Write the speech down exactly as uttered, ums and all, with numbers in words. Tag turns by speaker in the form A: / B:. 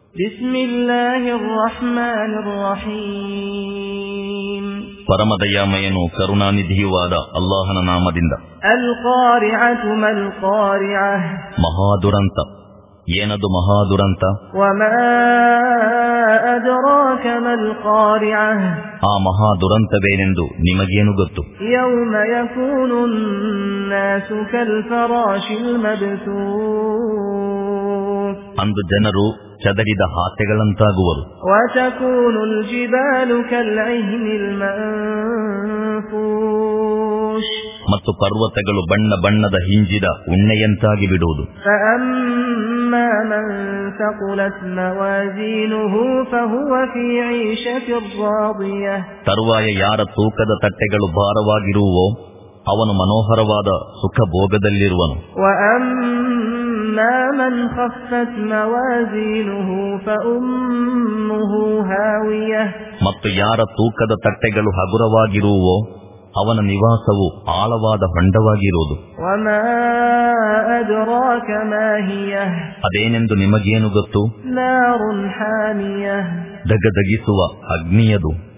A: ಬಿಸ್ಮಿಲ್ಲಾಹಿರ್ ರಹ್ಮಾನಿರ್ ರಹೀಮ್.
B: ಪರಮದಯಾಮಯನು ಕರುಣಾನಿಧಿಯುವಾದ ಅಲ್ಲಾಹನ ನಾಮದಿಂದ.
A: ಅಲ್ ಖಾರಿಅತು ಮಲ್ ಖಾರಿಅಹ್.
B: ಮಹಾದುರಂತ. ಏನದು ಮಹಾದುರಂತ?
A: ವಮಾ ಅದ್ರಾಕ ಮಲ್ ಖಾರಿಅಹ್.
B: ಆ ಮಹಾದುರಂತವೇನೆಂದು ನಿಮಗೇನು ಗೊತ್ತು?
A: ಯೌಮ ಯಕೂನು ನಾಸು ಕಲ್ ಫರಾಶಿಲ್ ಮಬ್ಸೂಸ್.
B: ಅಂದು ಜನರು ಚದರಿದ ಹಾತೆಗಳಂತಾಗುವರು.
A: ವತಕೂನುಲ್ ಜಿಬಾಲು ಕಲ್ ಇಹ್ನಿಲ್ ಮನ್ಫೂಶ್.
B: ಮತ್ತು ಪರ್ವತಗಳು ಬಣ್ಣ ಬಣ್ಣದ ಹಿಂಜಿದ ಉಣ್ಣೆಯಂತಾಗಿ ಬಿಡುವುದು.
A: ಫಅಮ್ಮಾ ಮನ್ ತಖುಲತ್ ಮವಾಜೀನುಹು ಫಹುವ ಫೀ ಈಶತಿರ್ ರಾದಿಯಹ.
B: ತರುವಾಯ ಯಾರ ತೂಕದ ತಟ್ಟೆಗಳು ಭಾರವಾಗಿರುವೋ ಅವನು ಮನೋಹರವಾದ ಸುಖ ಭೋಗದಲ್ಲಿರುವನು.
A: ವಅಮ್ಮಾ ಮನ್ ಖಫ್ಫತ್ ಮವಾಜೀನುಹು ಫಉಮ್ಮುಹು ಹಾವಿಯಹ.
B: ಮತ್ತು ಯಾರ ತೂಕದ ತಟ್ಟೆಗಳು ಹಗುರವಾಗಿರುವೋ ಅವನ ನಿವಾಸವು ಆಳವಾದ ಹೊಂಡವಾಗಿರುವುದು.
A: ವಮಾ ಅದ್ರಾಕ ಮಾ ಹಿಯಹ.
B: ಅದೇನೆಂದು ನಿಮಗೇನು ಗೊತ್ತು?
A: ನಾರುನ್ ಹಾಮಿಯಹ.
B: ದಗದಗಿಸುವ ಅಗ್ನಿಯದು.